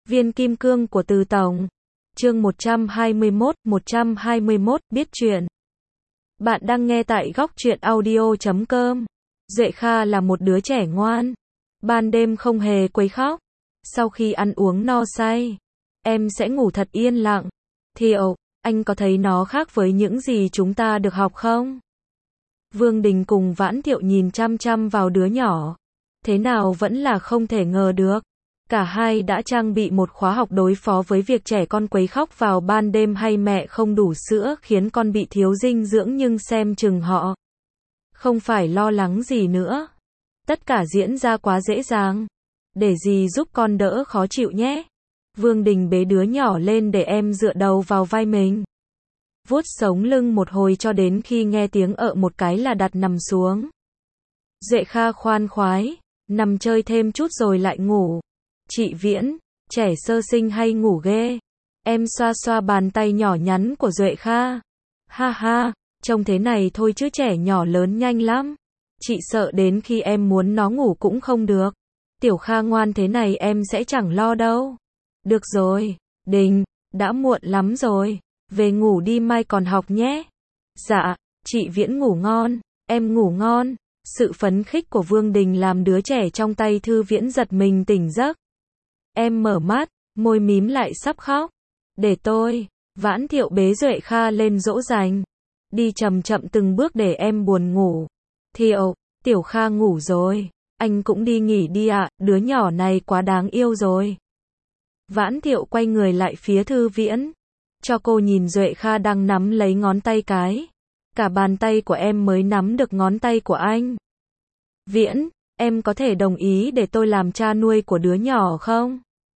Viên kim cương của Từ Tổng. Chương 121 biết chuyện. Bạn đang nghe tại góc truyện audio.com. Duệ Kha là một đứa trẻ ngoan. Ban đêm không hề quấy khóc. Sau khi ăn uống no say, em sẽ ngủ thật yên lặng. Thiệu, anh có thấy nó khác với những gì chúng ta được học không? Vương Đình cùng Vãn Thiệu nhìn chăm chăm vào đứa nhỏ. Thế nào vẫn là không thể ngờ được. Cả hai đã trang bị một khóa học đối phó với việc trẻ con quấy khóc vào ban đêm hay mẹ không đủ sữa khiến con bị thiếu dinh dưỡng, nhưng xem chừng họ không phải lo lắng gì nữa. Tất cả diễn ra quá dễ dàng. Để dì giúp con đỡ khó chịu nhé. Vương Đình bế đứa nhỏ lên để em dựa đầu vào vai mình. Vuốt sống lưng một hồi cho đến khi nghe tiếng ợ một cái là đặt nằm xuống. Duệ Kha khoan khoái, nằm chơi thêm chút rồi lại ngủ. Chị Viễn, trẻ sơ sinh hay ngủ ghê. Em xoa xoa bàn tay nhỏ nhắn của Duệ Kha. Ha ha, trông thế này thôi chứ trẻ nhỏ lớn nhanh lắm. Chị sợ đến khi em muốn nó ngủ cũng không được. Tiểu Kha ngoan thế này em sẽ chẳng lo đâu. Được rồi, Đình, đã muộn lắm rồi. Về ngủ đi, mai còn học nhé. Dạ, chị Viễn ngủ ngon, em ngủ ngon. Sự phấn khích của Vương Đình làm đứa trẻ trong tay Thư Viễn giật mình tỉnh giấc. Em mở mắt, môi mím lại sắp khóc. Để tôi. Vãn Thiệu bế Duệ Kha lên dỗ dành. Đi chậm chậm từng bước để em buồn ngủ. Thiệu, Tiểu Kha ngủ rồi. Anh cũng đi nghỉ đi ạ, đứa nhỏ này quá đáng yêu rồi. Vãn Thiệu quay người lại phía Thư Viễn. Cho cô nhìn Duệ Kha đang nắm lấy ngón tay cái. Cả bàn tay của em mới nắm được ngón tay của anh. Viễn, em có thể đồng ý để tôi làm cha nuôi của đứa nhỏ không?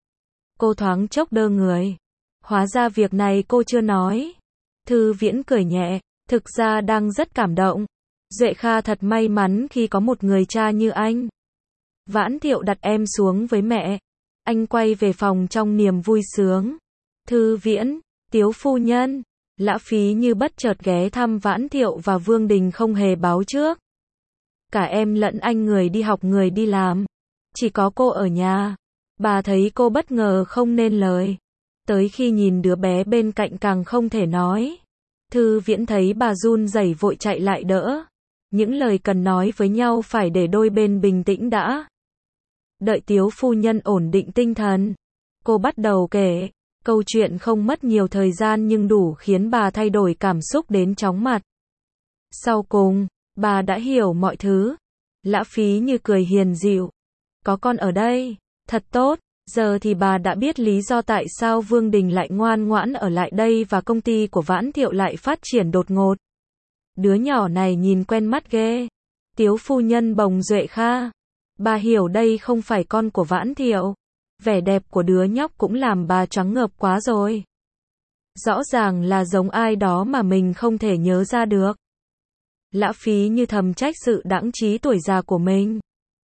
Cô thoáng chốc đơ người. Hóa ra việc này cô chưa nói. Thư Viễn cười nhẹ, thực ra đang rất cảm động. Duệ Kha thật may mắn khi có một người cha như anh. Vãn Thiệu đặt em xuống với mẹ. Anh quay về phòng trong niềm vui sướng. Thư Viễn, Tiếu phu nhân. Lã Phí Như bất chợt ghé thăm Vãn Thiệu và Vương Đình không hề báo trước. Cả em lẫn anh người đi học người đi làm. Chỉ có cô ở nhà. Bà thấy cô bất ngờ không nên lời. Tới khi nhìn đứa bé bên cạnh càng không thể nói. Thư Viễn thấy bà run rẩy vội chạy lại đỡ. Những lời cần nói với nhau phải để đôi bên bình tĩnh đã. Đợi Tiếu phu nhân ổn định tinh thần. Cô bắt đầu kể. Câu chuyện không mất nhiều thời gian nhưng đủ khiến bà thay đổi cảm xúc đến chóng mặt. Sau cùng, bà đã hiểu mọi thứ. Lã Phí Như cười hiền dịu. Có con ở đây, thật tốt. Giờ thì bà đã biết lý do tại sao Vương Đình lại ngoan ngoãn ở lại đây và công ty của Vãn Thiệu lại phát triển đột ngột. Đứa nhỏ này nhìn quen mắt ghê. Tiếu phu nhân bồng Duệ Kha. Bà hiểu đây không phải con của Vãn Thiệu. Vẻ đẹp của đứa nhóc cũng làm bà choáng ngợp quá rồi. Rõ ràng là giống ai đó mà mình không thể nhớ ra được. Lã Phí Như thầm trách sự đãng trí tuổi già của mình.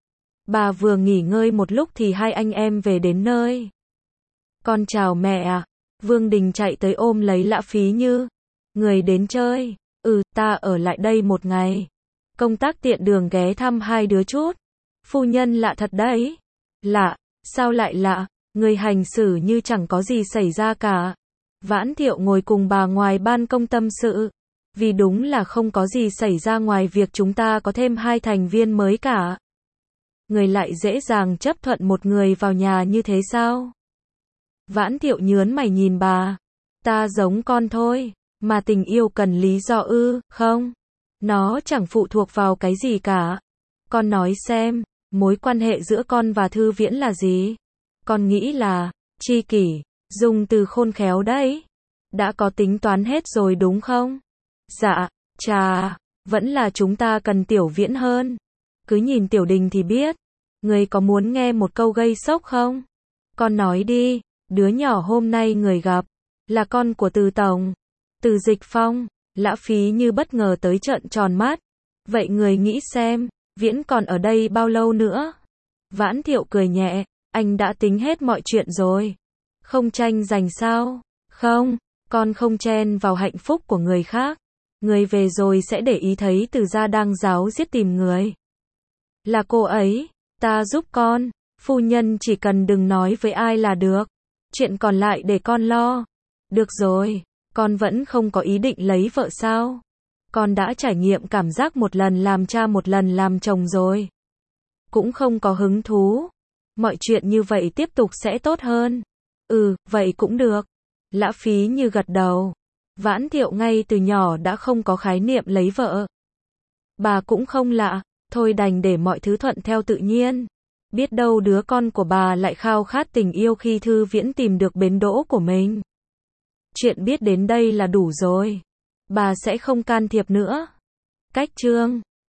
Bà vừa nghỉ ngơi một lúc thì hai anh em về đến nơi. Con chào mẹ à. Vương Đình chạy tới ôm lấy Lã Phí Như. Người đến chơi. Ta ở lại đây một ngày. Công tác tiện đường ghé thăm hai đứa chút. Phu nhân lạ thật đấy. Lạ, sao lại lạ? Người hành xử như chẳng có gì xảy ra cả. Vãn Thiệu ngồi cùng bà ngoài ban công tâm sự. Vì đúng là không có gì xảy ra ngoài việc chúng ta có thêm 2 thành viên mới cả. Người lại dễ dàng chấp thuận một người vào nhà như thế sao? Vãn Thiệu nhớn mày nhìn bà. Ta giống con thôi, mà tình yêu cần lý do ư? Không, nó chẳng phụ thuộc vào cái gì cả. Con nói xem, mối quan hệ giữa con và Thư Viễn là gì? Con nghĩ là tri kỷ, dùng từ khôn khéo đấy. Đã có tính toán hết rồi đúng không? Dạ, chà, vẫn là chúng ta cần Tiểu Viễn hơn. Cứ nhìn Tiểu Đình thì biết. Người có muốn nghe một câu gây sốc không? Con nói đi. Đứa nhỏ hôm nay người gặp là con của Từ Tổng. Từ Dịch Phong. Lã Phí Như bất ngờ tới trợn tròn mắt. Vậy người nghĩ xem, Viễn còn ở đây bao lâu nữa? Vãn Thiệu cười nhẹ. Anh đã tính hết mọi chuyện rồi. Không tranh giành sao? Không, con không chen vào hạnh phúc của người khác. Người về rồi sẽ để ý thấy Từ gia đang ráo riết tìm người. Là cô ấy, ta giúp con. Phu nhân chỉ cần đừng nói với ai là được. Chuyện còn lại để con lo. Được rồi, con vẫn không có ý định lấy vợ sao? Con đã trải nghiệm cảm giác một lần làm cha một lần làm chồng rồi. Cũng không có hứng thú. Mọi chuyện như vậy tiếp tục sẽ tốt hơn. Vậy cũng được. Lã Phí Như gật đầu. Vãn Thiệu ngay từ nhỏ đã không có khái niệm lấy vợ. Bà cũng không lạ, thôi đành để mọi thứ thuận theo tự nhiên. Biết đâu đứa con của bà lại khao khát tình yêu khi Thư Viễn tìm được bến đỗ của mình. Chuyện biết đến đây là đủ rồi. Bà sẽ không can thiệp nữa. Cách chương